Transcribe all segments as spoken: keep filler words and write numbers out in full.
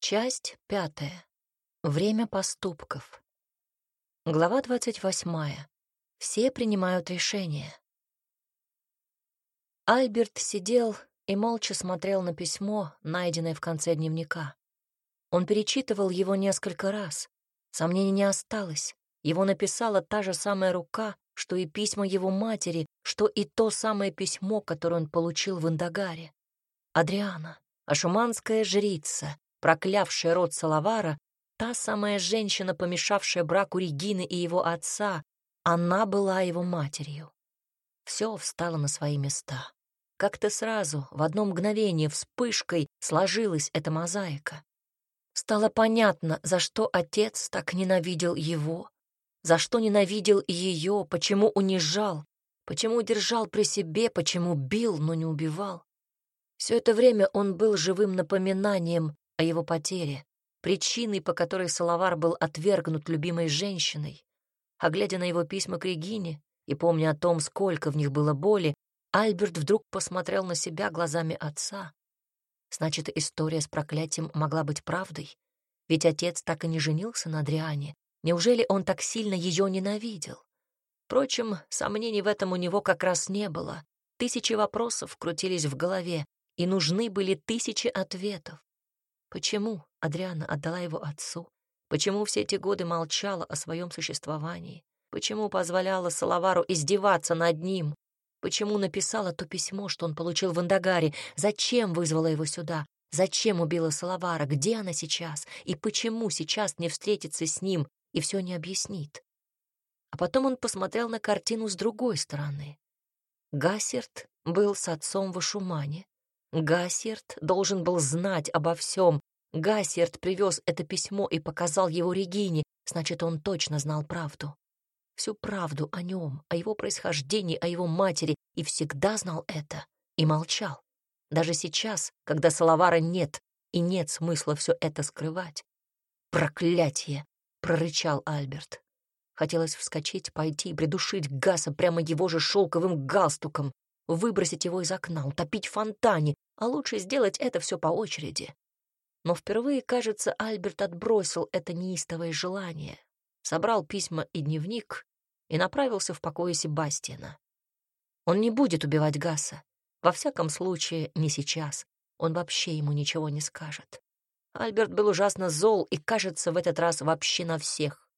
Часть пятая. Время поступков. Глава двадцать восьмая. Все принимают решения. Альберт сидел и молча смотрел на письмо, найденное в конце дневника. Он перечитывал его несколько раз. Сомнений не осталось. Его написала та же самая рука, что и письма его матери, что и то самое письмо, которое он получил в Индагаре. Адриана, ашуманская жрица, проклявшая род Салавара, та самая женщина, помешавшая браку Регины и его отца, она была его матерью. Все встало на свои места. Как-то сразу, в одно мгновение, вспышкой сложилась эта мозаика. Стало понятно, за что отец так ненавидел его, за что ненавидел ее, почему унижал, почему держал при себе, почему бил, но не убивал. Все это время он был живым напоминанием о его потере, причиной, по которой Салавар был отвергнут любимой женщиной. А глядя на его письма к Регине и помня о том, сколько в них было боли, Альберт вдруг посмотрел на себя глазами отца. Значит, история с проклятием могла быть правдой? Ведь отец так и не женился на Адриане. Неужели он так сильно ее ненавидел? Впрочем, сомнений в этом у него как раз не было. Тысячи вопросов крутились в голове, и нужны были тысячи ответов. Почему Адриана отдала его отцу? Почему все эти годы молчала о своем существовании? Почему позволяла Салавару издеваться над ним? Почему написала то письмо, что он получил в Индагаре? Зачем вызвала его сюда? Зачем убила Салавара? Где она сейчас? И почему сейчас не встретится с ним и все не объяснит? А потом он посмотрел на картину с другой стороны. Гассерт был с отцом в Ашумане. Гассерт должен был знать обо всем. Гассерт привез это письмо и показал его Регине, значит, он точно знал правду. Всю правду о нем, о его происхождении, о его матери, и всегда знал это, и молчал. Даже сейчас, когда Салавара нет, и нет смысла все это скрывать. «Проклятие!» — прорычал Альберт. Хотелось вскочить, пойти и придушить Гаса прямо его же шелковым галстуком, выбросить его из окна, утопить в фонтане, а лучше сделать это все по очереди. Но впервые, кажется, Альберт отбросил это неистовое желание, собрал письма и дневник и направился в покое Себастьяна. Он не будет убивать Гаса. Во всяком случае, не сейчас. Он вообще ему ничего не скажет. Альберт был ужасно зол и, кажется, в этот раз вообще на всех.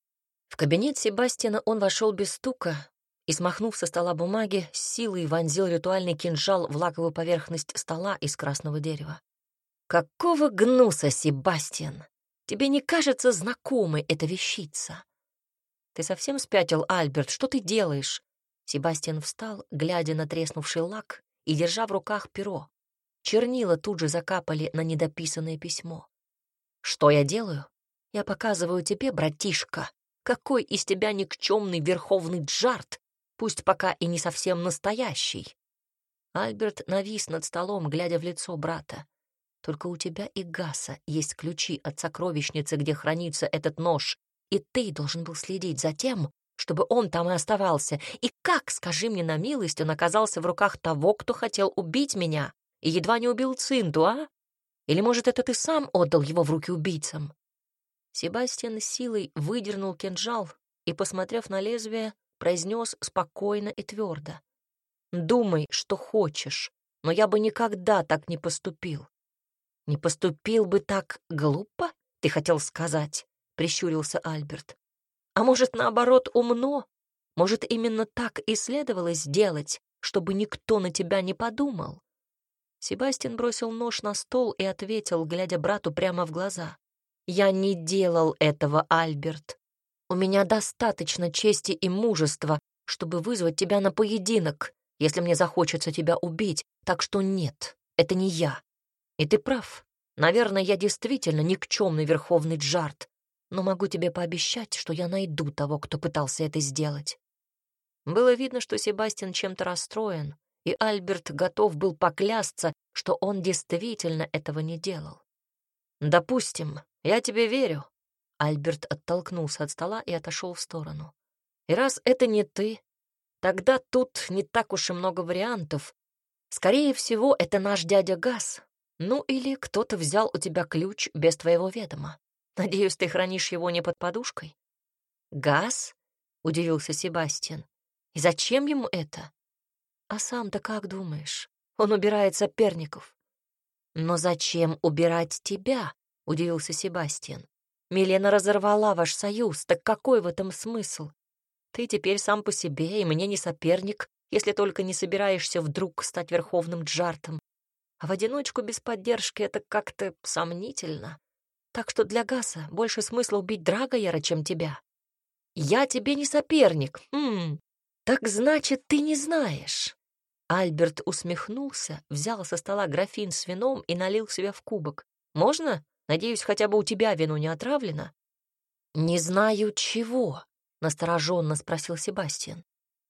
В кабинет Себастьяна он вошел без стука и, смахнув со стола бумаги, с силой вонзил ритуальный кинжал в лаковую поверхность стола из красного дерева. «Какого гнуса, Себастьян! Тебе не кажется знакомой эта вещица?» «Ты совсем спятил, Альберт? Что ты делаешь?» Себастьян встал, глядя на треснувший лак и держа в руках перо. Чернила тут же закапали на недописанное письмо. «Что я делаю? Я показываю тебе, братишка, какой из тебя никчемный верховный джарт, пусть пока и не совсем настоящий». Альберт навис над столом, глядя в лицо брата. «Только у тебя и Гаса есть ключи от сокровищницы, где хранится этот нож, и ты должен был следить за тем, чтобы он там и оставался. И как, скажи мне на милость, он оказался в руках того, кто хотел убить меня и едва не убил Цинту, а? Или, может, это ты сам отдал его в руки убийцам?» Себастьян силой выдернул кинжал и, посмотрев на лезвие, произнес спокойно и твердо: «Думай, что хочешь, но я бы никогда так не поступил». «Не поступил бы так глупо, ты хотел сказать?» — прищурился Альберт. «А может, наоборот, умно? Может, именно так и следовало сделать, чтобы никто на тебя не подумал?» Себастьян бросил нож на стол и ответил, глядя брату прямо в глаза: «Я не делал этого, Альберт. У меня достаточно чести и мужества, чтобы вызвать тебя на поединок, если мне захочется тебя убить, так что нет, это не я. И ты прав. Наверное, я действительно никчемный верховный джарт, но могу тебе пообещать, что я найду того, кто пытался это сделать». Было видно, что Себастьян чем-то расстроен, и Альберт готов был поклясться, что он действительно этого не делал. «Допустим, я тебе верю». Альберт оттолкнулся от стола и отошел в сторону. «И раз это не ты, тогда тут не так уж и много вариантов. Скорее всего, это наш дядя Гас. Ну или кто-то взял у тебя ключ без твоего ведома. Надеюсь, ты хранишь его не под подушкой? Газ? Удивился Себастьян. И зачем ему это? А сам-то как думаешь? Он убирает соперников. Но зачем убирать тебя? Удивился Себастьян. Милена разорвала ваш союз, так какой в этом смысл? Ты теперь сам по себе, и мне не соперник, если только не собираешься вдруг стать верховным джартом. А в одиночку без поддержки это как-то сомнительно. Так что для Гаса больше смысла убить Драгояра, чем тебя. Я тебе не соперник. Хм, так значит, ты не знаешь. Альберт усмехнулся, взял со стола графин с вином и налил себе в кубок. Можно? Надеюсь, хотя бы у тебя вино не отравлено? Не знаю чего, настороженно спросил Себастьян.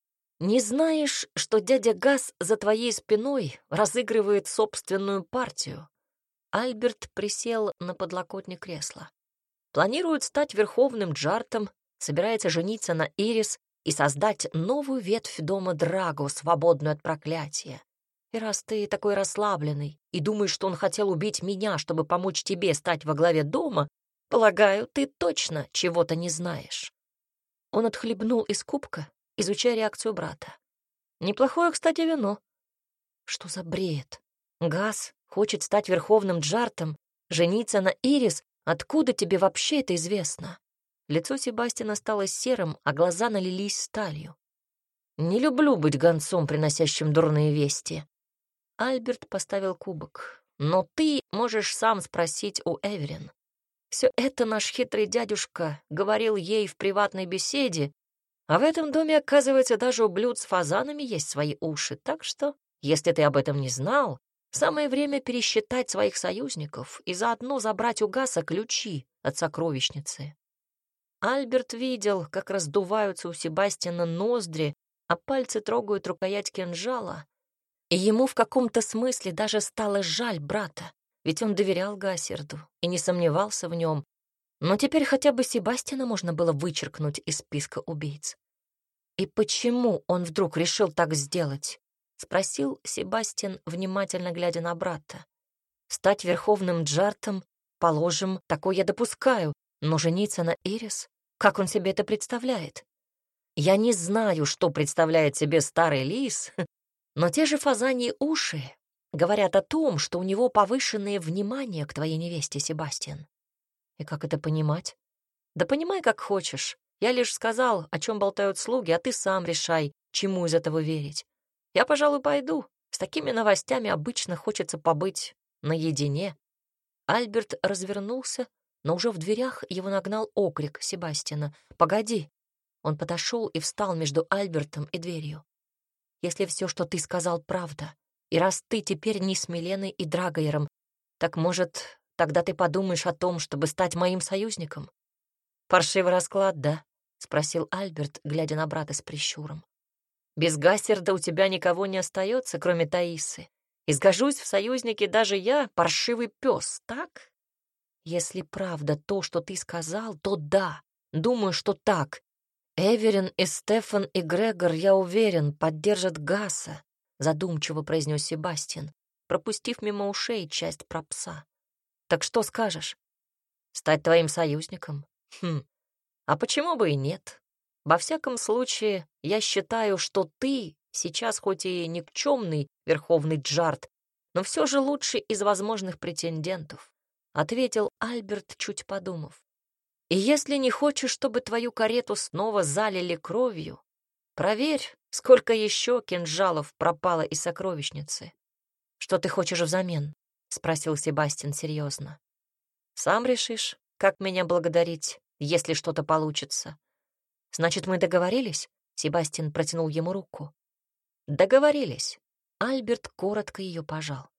Не знаешь, что дядя Гас за твоей спиной разыгрывает собственную партию? Альберт присел на подлокотник кресла. Планирует стать верховным джартом, собирается жениться на Ирис и создать новую ветвь дома Драго, свободную от проклятия. И раз ты такой расслабленный и думаешь, что он хотел убить меня, чтобы помочь тебе стать во главе дома, полагаю, ты точно чего-то не знаешь. Он отхлебнул из кубка, изучая реакцию брата. Неплохое, кстати, вино. Что за бред? Гас хочет стать верховным джартом, жениться на Ирис. Откуда тебе вообще это известно? Лицо Себастьяна стало серым, а глаза налились сталью. Не люблю быть гонцом, приносящим дурные вести. Альберт поставил кубок. Но ты можешь сам спросить у Эверин. Все это наш хитрый дядюшка говорил ей в приватной беседе, а в этом доме, оказывается, даже у блюд с фазанами есть свои уши, так что, если ты об этом не знал, самое время пересчитать своих союзников и заодно забрать у Гаса ключи от сокровищницы. Альберт видел, как раздуваются у Себастьяна ноздри, а пальцы трогают рукоять кинжала, и ему в каком-то смысле даже стало жаль брата, ведь он доверял Гасерду и не сомневался в нем, но теперь хотя бы Себастьяна можно было вычеркнуть из списка убийц. «И почему он вдруг решил так сделать?» — спросил Себастьян, внимательно глядя на брата. «Стать верховным джартом, положим, такое я допускаю, но жениться на Ирис? Как он себе это представляет? Я не знаю, что представляет себе старый лис, но те же фазаньи уши говорят о том, что у него повышенное внимание к твоей невесте, Себастьян. И как это понимать? Да понимай, как хочешь. Я лишь сказал, о чем болтают слуги, а ты сам решай, чему из этого верить. Я, пожалуй, пойду. С такими новостями обычно хочется побыть наедине». Альберт развернулся, но уже в дверях его нагнал окрик Себастьяна. «Погоди!» Он подошел и встал между Альбертом и дверью. «Если все, что ты сказал, правда, и раз ты теперь не с Миленой и Драгоером, так, может, тогда ты подумаешь о том, чтобы стать моим союзником?» «Паршивый расклад, да?» — спросил Альберт, глядя на брата с прищуром. «Без Гассерда у тебя никого не остается, кроме Таисы. И сгожусь в союзники даже я, паршивый пес, так?» «Если правда то, что ты сказал, то да. Думаю, что так. Эверин и Стефан и Грегор, я уверен, поддержат Гаса», — задумчиво произнес Себастьян, пропустив мимо ушей часть про пса. «Так что скажешь? Стать твоим союзником? Хм, а почему бы и нет? Во всяком случае, я считаю, что ты сейчас хоть и никчемный верховный джарт, но все же лучший из возможных претендентов», — ответил Альберт, чуть подумав. «И если не хочешь, чтобы твою карету снова залили кровью, проверь, сколько еще кинжалов пропало из сокровищницы». «Что ты хочешь взамен?» — спросил Себастьян серьезно. «Сам решишь, как меня благодарить, если что-то получится». «Значит, мы договорились?» — Себастьян протянул ему руку. «Договорились». Альберт коротко ее пожал.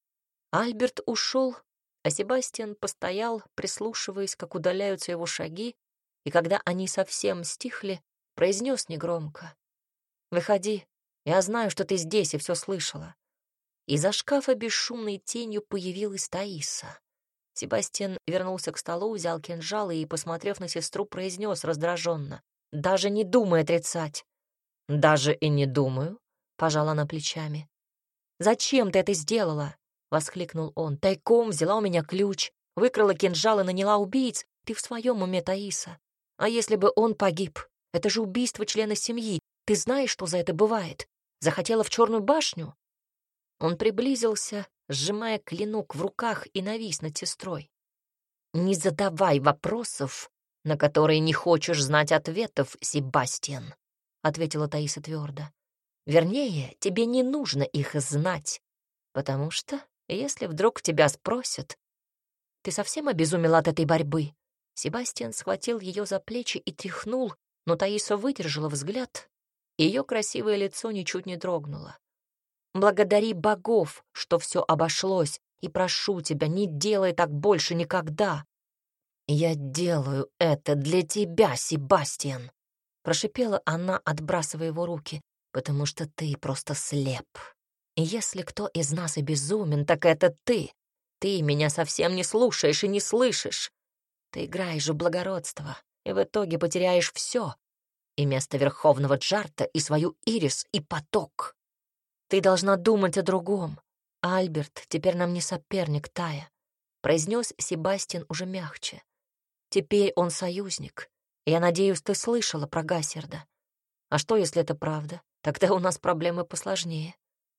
Альберт ушел, а Себастьян постоял, прислушиваясь, как удаляются его шаги, и когда они совсем стихли, произнес негромко: «Выходи, я знаю, что ты здесь и все слышала». Из-за шкафа бесшумной тенью появилась Таиса. Себастьян вернулся к столу, взял кинжал и, посмотрев на сестру, произнес раздраженно: «Даже не думай отрицать». «Даже и не думаю», — пожала она плечами. «Зачем ты это сделала? — воскликнул он. «Тайком взяла у меня ключ, выкрала кинжал и наняла убийц. Ты в своем уме, Таиса? А если бы он погиб? Это же убийство члена семьи. Ты знаешь, что за это бывает? Захотела в Черную башню?» Он приблизился, сжимая клинок в руках, и навис над сестрой. «Не задавай вопросов, на которые не хочешь знать ответов, Себастьян», — ответила Таиса твердо. «Вернее, тебе не нужно их знать, потому что, если вдруг тебя спросят, ты совсем обезумел от этой борьбы?» Себастьян схватил ее за плечи и тряхнул, но Таиса выдержала взгляд, и ее красивое лицо ничуть не дрогнуло. «Благодари богов, что все обошлось, и прошу тебя, не делай так больше никогда». «Я делаю это для тебя, Себастьян», — прошипела она, отбрасывая его руки, «потому что ты просто слеп. И если кто из нас и безумен, так это ты. Ты меня совсем не слушаешь и не слышишь. Ты играешь в благородство, и в итоге потеряешь все, и место Верховного Джарта, и свою Ирис, и поток. Ты должна думать о другом. Альберт теперь нам не соперник, Тая», — произнес Себастьян уже мягче. «Теперь он союзник. Я надеюсь, ты слышала про Гассерда. А что, если это правда? Тогда у нас проблемы посложнее».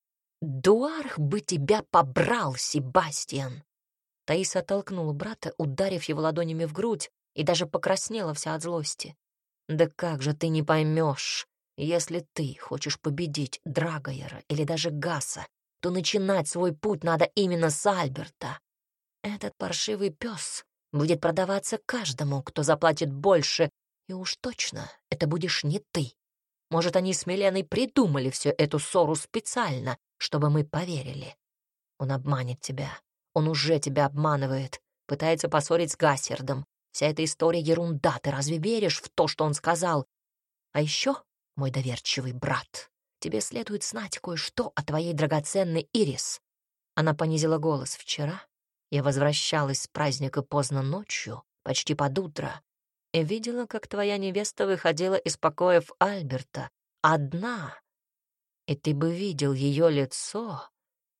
«Дуарх бы тебя побрал, Себастьян!» Таиса оттолкнула брата, ударив его ладонями в грудь, и даже покраснела вся от злости. «Да как же ты не поймешь? Если ты хочешь победить Драгоера или даже Гаса, то начинать свой путь надо именно с Альберта. Этот паршивый пес будет продаваться каждому, кто заплатит больше, и уж точно это будешь не ты. Может, они с Миленой придумали всю эту ссору специально, чтобы мы поверили. Он обманет тебя. Он уже тебя обманывает, пытается поссорить с Гассердом. Вся эта история — ерунда. Ты разве веришь в то, что он сказал? А еще, мой доверчивый брат, тебе следует знать кое-что о твоей драгоценной Ирис». Она понизила голос. «Вчера я возвращалась с праздника поздно ночью, почти под утро, и видела, как твоя невеста выходила из покоев Альберта, одна, и ты бы видел ее лицо.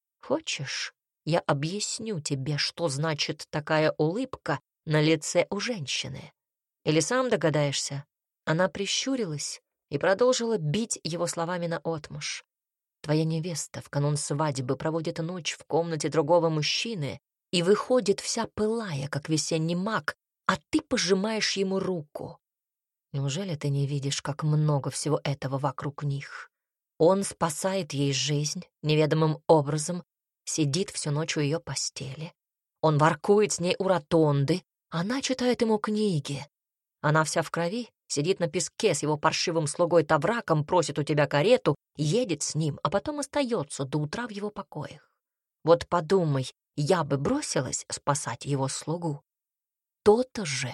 Хочешь, я объясню тебе, что значит такая улыбка на лице у женщины? Или сам догадаешься?» Она прищурилась и продолжила бить его словами наотмашь. «Твоя невеста в канун свадьбы проводит ночь в комнате другого мужчины и выходит вся пылая, как весенний мак, а ты пожимаешь ему руку. Неужели ты не видишь, как много всего этого вокруг них? Он спасает ей жизнь неведомым образом, сидит всю ночь у ее постели. Он воркует с ней у ротонды, она читает ему книги. Она вся в крови, сидит на песке с его паршивым слугой Тавраком, просит у тебя карету, едет с ним, а потом остается до утра в его покоях. Вот подумай, я бы бросилась спасать его слугу. То-то же.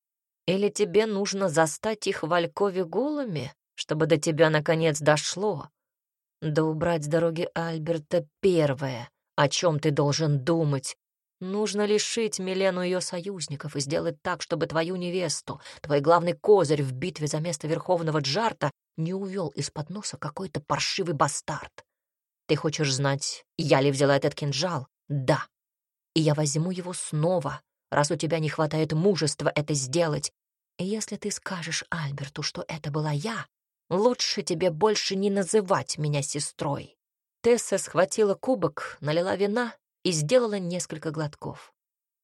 Или тебе нужно застать их в Алькове голыми, чтобы до тебя наконец дошло? Да убрать с дороги Альберта первое, о чем ты должен думать. Нужно лишить Милену ее союзников и сделать так, чтобы твою невесту, твой главный козырь в битве за место Верховного Джарта, не увел из-под носа какой-то паршивый бастард. Ты хочешь знать, я ли взяла этот кинжал? Да. И я возьму его снова, раз у тебя не хватает мужества это сделать. И если ты скажешь Альберту, что это была я, лучше тебе больше не называть меня сестрой». Тесса схватила кубок, налила вина и сделала несколько глотков.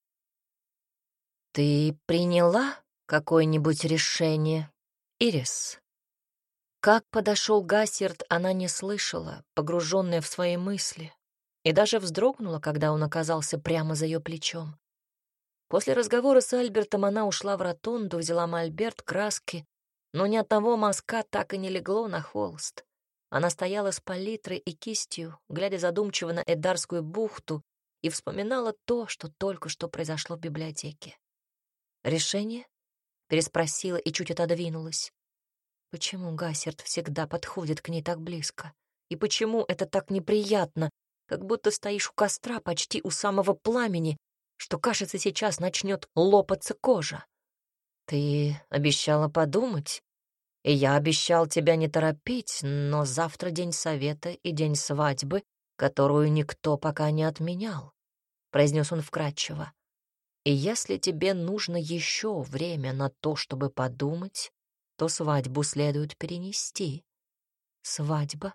«Ты приняла какое-нибудь решение, Ирис?» Как подошел Гассерд, она не слышала, погруженная в свои мысли, и даже вздрогнула, когда он оказался прямо за ее плечом. После разговора с Альбертом она ушла в ротонду, взяла мольберт, краски, но ни одного мазка так и не легло на холст. Она стояла с палитрой и кистью, глядя задумчиво на Эдарскую бухту, и вспоминала то, что только что произошло в библиотеке. «Решение?» — переспросила и чуть отодвинулась. Почему Гассерд всегда подходит к ней так близко? И почему это так неприятно, как будто стоишь у костра почти у самого пламени, что, кажется, сейчас начнет лопаться кожа? Ты обещала подумать, и я обещал тебя не торопить, но завтра день совета и день свадьбы, которую никто пока не отменял», — произнес он вкратчиво. «И если тебе нужно еще время на то, чтобы подумать, то свадьбу следует перенести». Свадьба?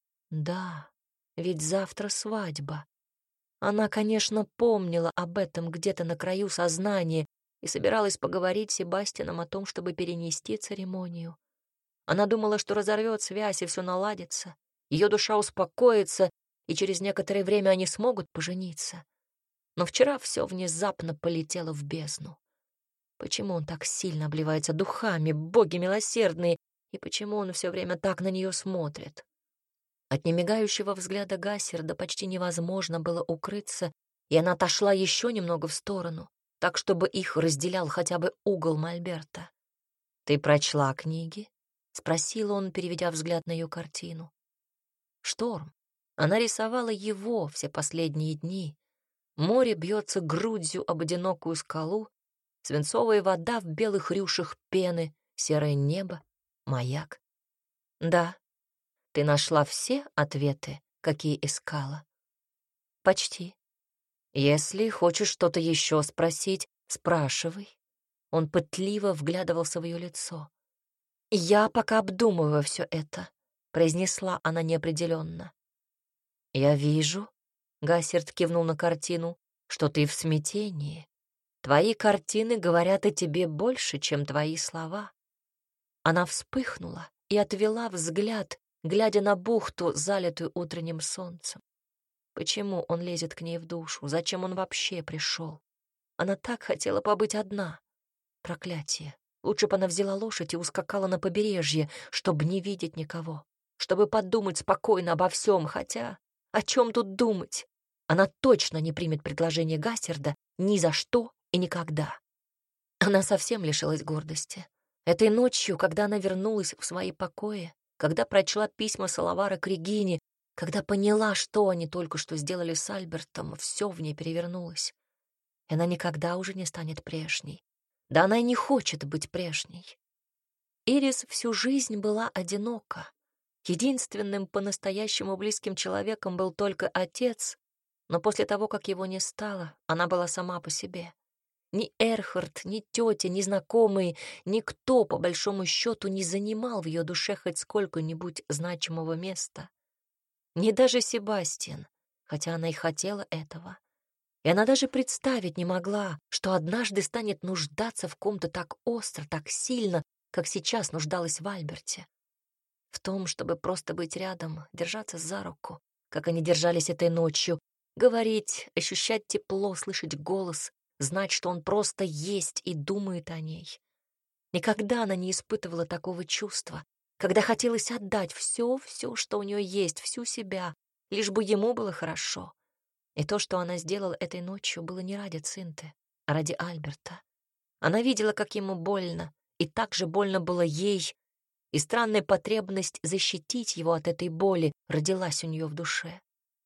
Да, ведь завтра свадьба. Она, конечно, помнила об этом где-то на краю сознания и собиралась поговорить с Себастьяном о том, чтобы перенести церемонию. Она думала, что разорвет связь и все наладится, ее душа успокоится, и через некоторое время они смогут пожениться. Но вчера все внезапно полетело в бездну. Почему он так сильно обливается духами, боги милосердные, и почему он все время так на нее смотрит? От немигающего взгляда Гассерда почти невозможно было укрыться, и она отошла еще немного в сторону, так, чтобы их разделял хотя бы угол мольберта. «Ты прочла книги?» — спросил он, переведя взгляд на ее картину. Шторм. Она рисовала его все последние дни. Море бьется грудью об одинокую скалу, свинцовая вода в белых рюшах пены, серое небо, маяк. «Да». Ты нашла все ответы, какие искала? Почти. Если хочешь что-то еще спросить, спрашивай. Он пытливо вглядывался в ее лицо. Я пока обдумываю все это, произнесла она неопределенно. Я вижу, Гассерд кивнул на картину, что ты в смятении. Твои картины говорят о тебе больше, чем твои слова. Она вспыхнула и отвела взгляд, глядя на бухту, залитую утренним солнцем. Почему он лезет к ней в душу? Зачем он вообще пришел? Она так хотела побыть одна. Проклятие. Лучше бы она взяла лошадь и ускакала на побережье, чтобы не видеть никого, чтобы подумать спокойно обо всем, хотя о чем тут думать? Она точно не примет предложение Гассерда ни за что и никогда. Она совсем лишилась гордости. Этой ночью, когда она вернулась в свои покои, когда прочла письма Салавара к Регине, когда поняла, что они только что сделали с Альбертом, все в ней перевернулось. И она никогда уже не станет прежней. Да она и не хочет быть прежней. Ирис всю жизнь была одинока. Единственным по-настоящему близким человеком был только отец, но после того, как его не стало, она была сама по себе. Ни Эрхард, ни тетя, ни знакомые, никто, по большому счету, не занимал в ее душе хоть сколько-нибудь значимого места. Ни даже Себастьян, хотя она и хотела этого. И она даже представить не могла, что однажды станет нуждаться в ком-то так остро, так сильно, как сейчас нуждалась в Альберте. В том, чтобы просто быть рядом, держаться за руку, как они держались этой ночью, говорить, ощущать тепло, слышать голос, знать, что он просто есть и думает о ней. Никогда она не испытывала такого чувства, когда хотелось отдать все-все, что у нее есть, всю себя, лишь бы ему было хорошо. И то, что она сделала этой ночью, было не ради Цинты, а ради Альберта. Она видела, как ему больно, и так же больно было ей, и странная потребность защитить его от этой боли родилась у нее в душе.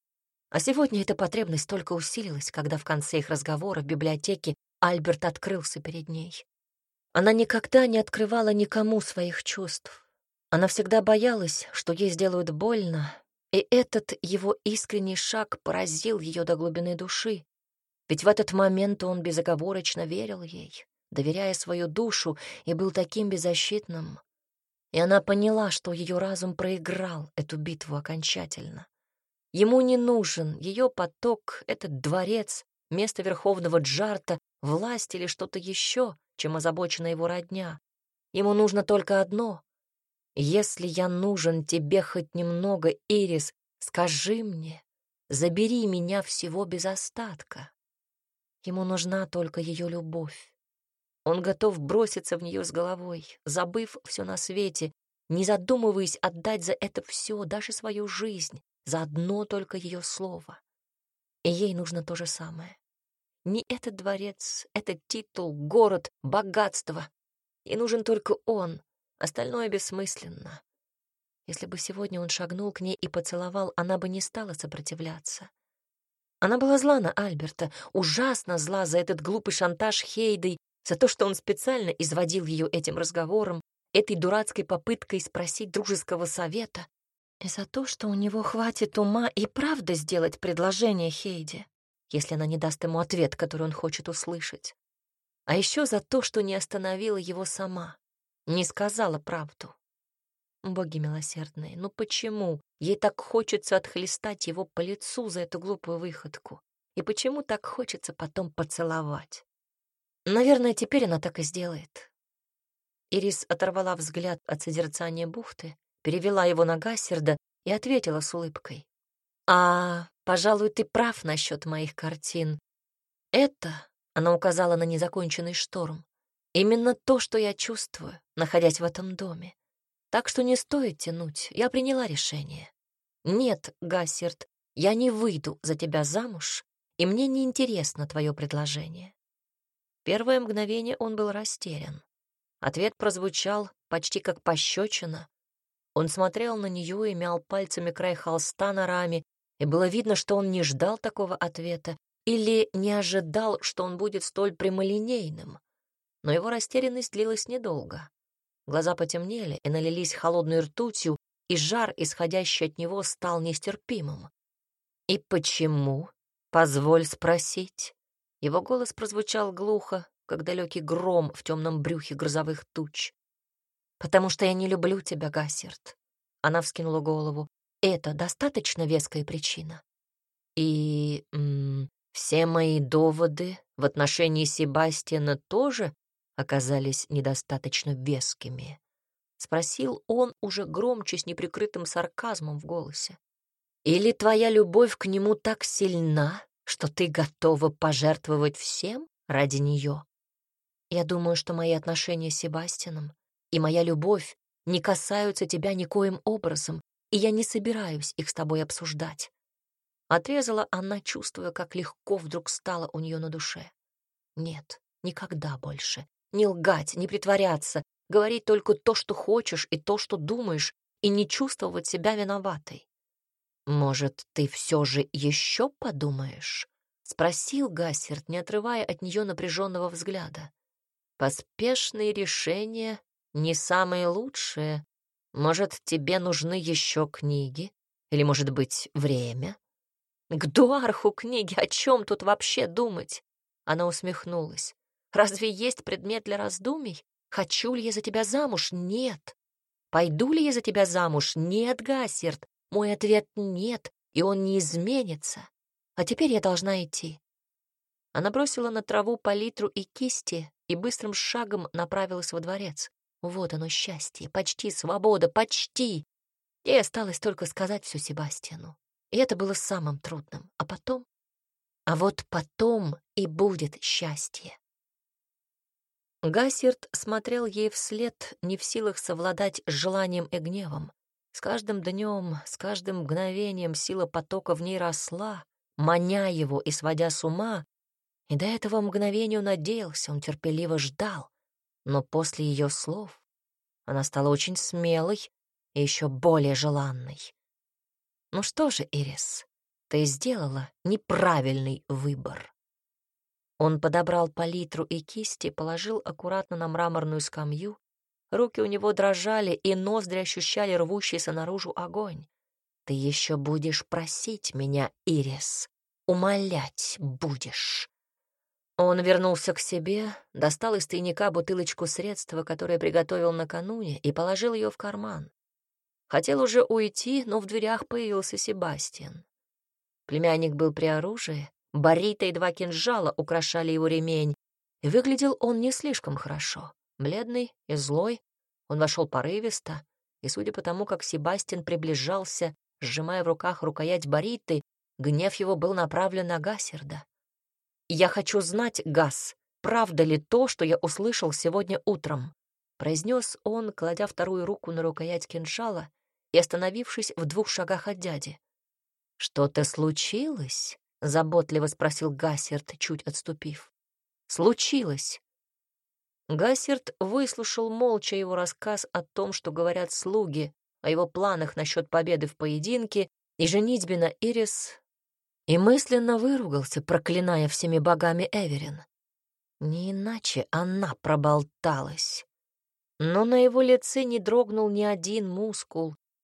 А сегодня эта потребность только усилилась, когда в конце их разговора в библиотеке Альберт открылся перед ней. Она никогда не открывала никому своих чувств. Она всегда боялась, что ей сделают больно, и этот его искренний шаг поразил ее до глубины души. Ведь в этот момент он безоговорочно верил ей, доверяя свою душу, и был таким беззащитным. И она поняла, что ее разум проиграл эту битву окончательно. Ему не нужен ее поток, этот дворец, место верховного Джарта, власть или что-то еще, чем озабочена его родня. Ему нужно только одно. Если я нужен тебе хоть немного, Ирис, скажи мне, забери меня всего без остатка. Ему нужна только ее любовь. Он готов броситься в нее с головой, забыв все на свете, не задумываясь отдать за это все, даже свою жизнь, за одно только ее слово. И ей нужно то же самое. Не этот дворец, этот титул, город, богатство. Ей нужен только он, остальное бессмысленно. Если бы сегодня он шагнул к ней и поцеловал, она бы не стала сопротивляться. Она была зла на Альберта, ужасно зла за этот глупый шантаж Хейдой, за то, что он специально изводил ее этим разговором, этой дурацкой попыткой спросить дружеского совета. И за то, что у него хватит ума и правда сделать предложение Хейде, если она не даст ему ответ, который он хочет услышать. А еще за то, что не остановила его сама, не сказала правду. Боги милосердные, ну почему ей так хочется отхлестать его по лицу за эту глупую выходку? И почему так хочется потом поцеловать? Наверное, теперь она так и сделает. Ирис оторвала взгляд от созерцания бухты, перевела его на Гассерда и ответила с улыбкой. «А, пожалуй, ты прав насчет моих картин. Это, — она указала на незаконченный шторм, — именно то, что я чувствую, находясь в этом доме. Так что не стоит тянуть, я приняла решение. Нет, Гассерд, я не выйду за тебя замуж, и мне не интересно твое предложение». Первое мгновение он был растерян. Ответ прозвучал почти как пощечина. Он смотрел на нее и мял пальцами край холста на раме, и было видно, что он не ждал такого ответа или не ожидал, что он будет столь прямолинейным. Но его растерянность длилась недолго. Глаза потемнели и налились холодной ртутью, и жар, исходящий от него, стал нестерпимым. «И почему? Позволь спросить». Его голос прозвучал глухо, как далекий гром в темном брюхе грозовых туч. «Потому что я не люблю тебя, Гассерд». Она вскинула голову. «Это достаточно веская причина. И м, все мои доводы в отношении Себастьяна тоже оказались недостаточно вескими?» Спросил он уже громче, с неприкрытым сарказмом в голосе. «Или твоя любовь к нему так сильна, что ты готова пожертвовать всем ради нее? Я думаю, что мои отношения с Себастьяном и моя любовь не касаются тебя никоим образом, и я не собираюсь их с тобой обсуждать». Отрезала она, чувствуя, как легко вдруг стало у нее на душе. Нет, никогда больше. Не лгать, не притворяться, говорить только то, что хочешь, и то, что думаешь, и не чувствовать себя виноватой. «Может, ты все же еще подумаешь?» — спросил Гассерд, не отрывая от нее напряженного взгляда. «Поспешные решения не самые лучшие. Может, тебе нужны еще книги? Или, может быть, время?» «К Дуарху книги, о чем тут вообще думать?» Она усмехнулась. «Разве есть предмет для раздумий? Хочу ли я за тебя замуж? Нет. Пойду ли я за тебя замуж? Нет, Гассерд. Мой ответ — нет, и он не изменится. А теперь я должна идти». Она бросила на траву палитру и кисти и быстрым шагом направилась во дворец. Вот оно счастье, почти свобода, почти. Ей осталось только сказать все Себастьяну. И это было самым трудным. А потом? А вот потом и будет счастье. Гассерд смотрел ей вслед, не в силах совладать с желанием и гневом. С каждым днем, с каждым мгновением сила потока в ней росла, маня его и сводя с ума, и до этого мгновения он надеялся, он терпеливо ждал. Но после ее слов она стала очень смелой и еще более желанной. «Ну что же, Ирис, ты сделала неправильный выбор». Он подобрал палитру и кисти, положил аккуратно на мраморную скамью. Руки у него дрожали, и ноздри ощущали рвущийся наружу огонь. «Ты еще будешь просить меня, Ирис, умолять будешь». Он вернулся к себе, достал из тайника бутылочку средства, которое приготовил накануне, и положил ее в карман. Хотел уже уйти, но в дверях появился Себастьян. Племянник был при оружии, барита и два кинжала украшали его ремень, и выглядел он не слишком хорошо. Бледный и злой, он вошел порывисто, и, судя по тому, как Себастьян приближался, сжимая в руках рукоять бариты, гнев его был направлен на Гассерда. «Я хочу знать, Гас, правда ли то, что я услышал сегодня утром?» — произнес он, кладя вторую руку на рукоять кинжала и остановившись в двух шагах от дяди. «Что-то случилось?» — заботливо спросил Гассерд, чуть отступив. «Случилось». Гассерд выслушал молча его рассказ о том, что говорят слуги, о его планах насчет победы в поединке и женитьбе на Ирис, и мысленно выругался, проклиная всеми богами Эверин. Не иначе она проболталась. Но на его лице не дрогнул ни один мускул,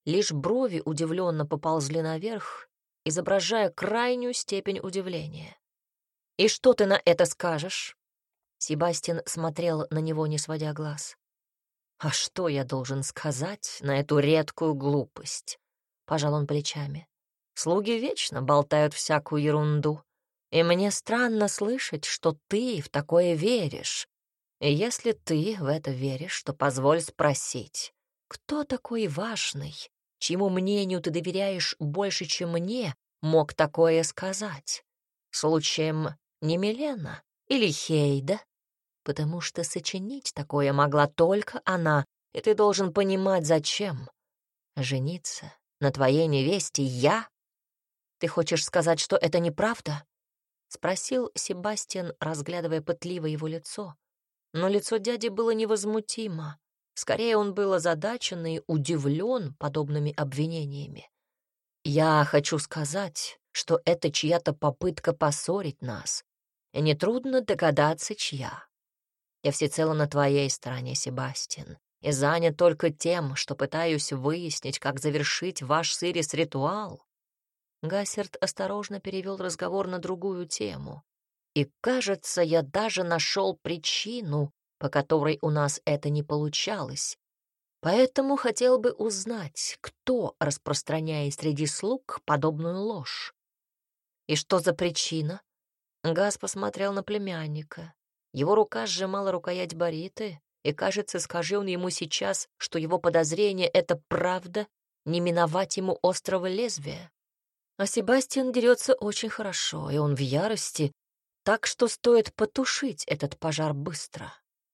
лишь брови удивленно поползли наверх, изображая крайнюю степень удивления. «И что ты на это скажешь?» Себастьян смотрел на него, не сводя глаз. «А что я должен сказать на эту редкую глупость?» — пожал он плечами. «Слуги вечно болтают всякую ерунду, и мне странно слышать, что ты в такое веришь. И если ты в это веришь, то позволь спросить, кто такой важный, чьему мнению ты доверяешь больше, чем мне, мог такое сказать? Случаем не Милена или Хейда? Потому что сочинить такое могла только она, и ты должен понимать, зачем. Жениться на твоей невесте я? Ты хочешь сказать, что это неправда?» — спросил Себастьян, разглядывая пытливо его лицо. Но лицо дяди было невозмутимо. Скорее, он был озадачен и удивлен подобными обвинениями. «Я хочу сказать, что это чья-то попытка поссорить нас, и нетрудно догадаться, чья. Я всецело на твоей стороне, Себастьян, и занят только тем, что пытаюсь выяснить, как завершить ваш с Ирис ритуал». Гассерт осторожно перевел разговор на другую тему. «И, кажется, я даже нашел причину, по которой у нас это не получалось. Поэтому хотел бы узнать, кто распространяет среди слуг подобную ложь». «И что за причина?» Гас посмотрел на племянника. Его рука сжимала рукоять бариты, и, кажется, скажи он ему сейчас, что его подозрение — это правда, не миновать ему острого лезвия. А Себастьян дерется очень хорошо, и он в ярости, так что стоит потушить этот пожар быстро.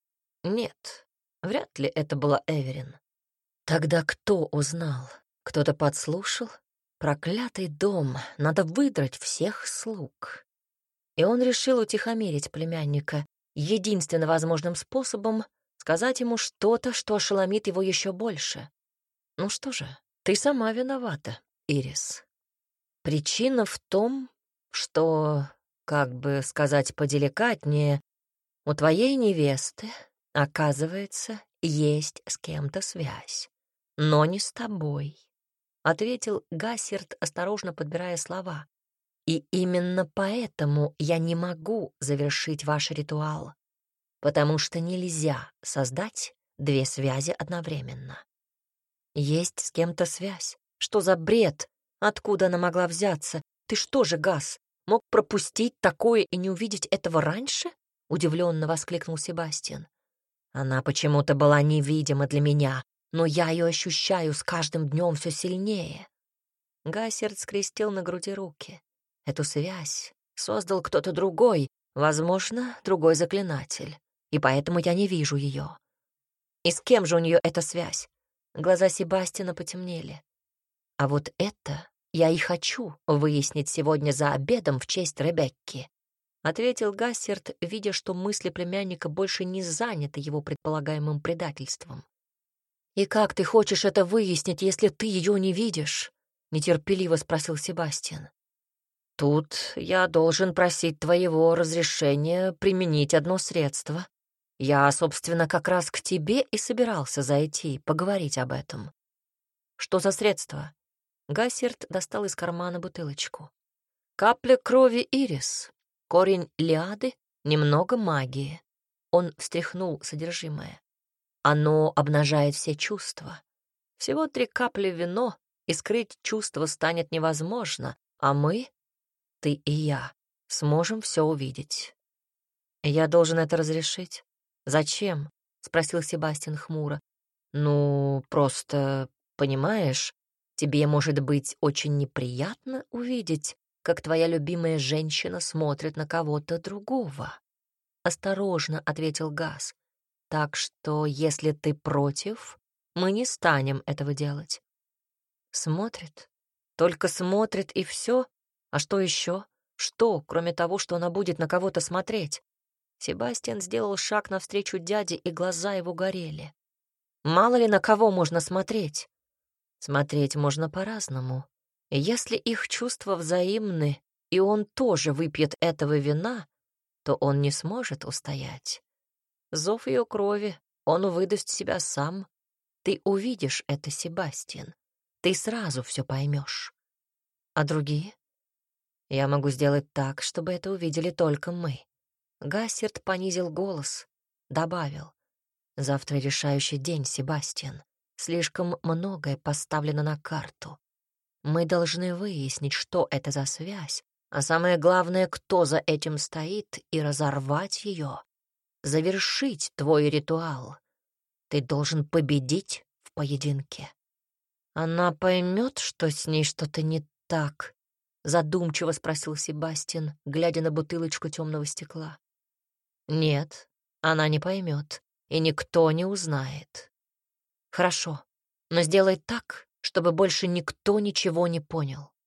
Нет, вряд ли это была Эверин. Тогда кто узнал? Кто-то подслушал? Проклятый дом, надо выдрать всех слуг. И он решил утихомирить племянника единственно возможным способом сказать ему что-то, что ошеломит его еще больше. Ну что же, ты сама виновата, Ирис. Причина в том, что, как бы сказать поделикатнее, у твоей невесты, оказывается, есть с кем-то связь, но не с тобой, — ответил Гассерт, осторожно подбирая слова. И именно поэтому я не могу завершить ваш ритуал, потому что нельзя создать две связи одновременно. Есть с кем-то связь. Что за бред? Откуда она могла взяться? Ты что же, Гас, мог пропустить такое и не увидеть этого раньше? Удивленно воскликнул Себастьян. Она почему-то была невидима для меня, но я ее ощущаю с каждым днем все сильнее. Гассерт скрестил на груди руки. Эту связь создал кто-то другой, возможно, другой заклинатель, и поэтому я не вижу ее. И с кем же у нее эта связь? Глаза Себастьяна потемнели. А вот это я и хочу выяснить сегодня за обедом в честь Ребекки, — ответил Гассерт, видя, что мысли племянника больше не заняты его предполагаемым предательством. «И как ты хочешь это выяснить, если ты ее не видишь?» — нетерпеливо спросил Себастьян. «Тут я должен просить твоего разрешения применить одно средство. Я, собственно, как раз к тебе и собирался зайти, поговорить об этом». «Что за средство?» Гассерт достал из кармана бутылочку. «Капля крови Ирис, корень лиады, немного магии». Он встряхнул содержимое. «Оно обнажает все чувства. Всего три капли в вино, и скрыть чувства станет невозможно, а мы, ты и я, сможем все увидеть». «Я должен это разрешить?» «Зачем?» — спросил Себастьян хмуро. «Ну, просто, понимаешь, тебе может быть очень неприятно увидеть, как твоя любимая женщина смотрит на кого-то другого». «Осторожно», — ответил Гас. «Так что, если ты против, мы не станем этого делать». «Смотрит? Только смотрит и все? А что еще? Что, кроме того, что она будет на кого-то смотреть?» Себастьян сделал шаг навстречу дяде, и глаза его горели. «Мало ли на кого можно смотреть?» «Смотреть можно по-разному. И если их чувства взаимны, и он тоже выпьет этого вина, то он не сможет устоять. Зов ее крови, он выдаст себя сам. Ты увидишь это, Себастьян. ты сразу все поймешь. А другие? Я могу сделать так, чтобы это увидели только мы. Гассерт понизил голос, добавил. Завтра решающий день, Себастьян. Слишком многое поставлено на карту. Мы должны выяснить, что это за связь, а самое главное, кто за этим стоит, и разорвать ее. Завершить твой ритуал. Ты должен победить в поединке. Она поймет, что с ней что-то не так, задумчиво спросил Себастьян, глядя на бутылочку темного стекла. Нет, она не поймет, и никто не узнает. Хорошо, но сделай так, чтобы больше никто ничего не понял.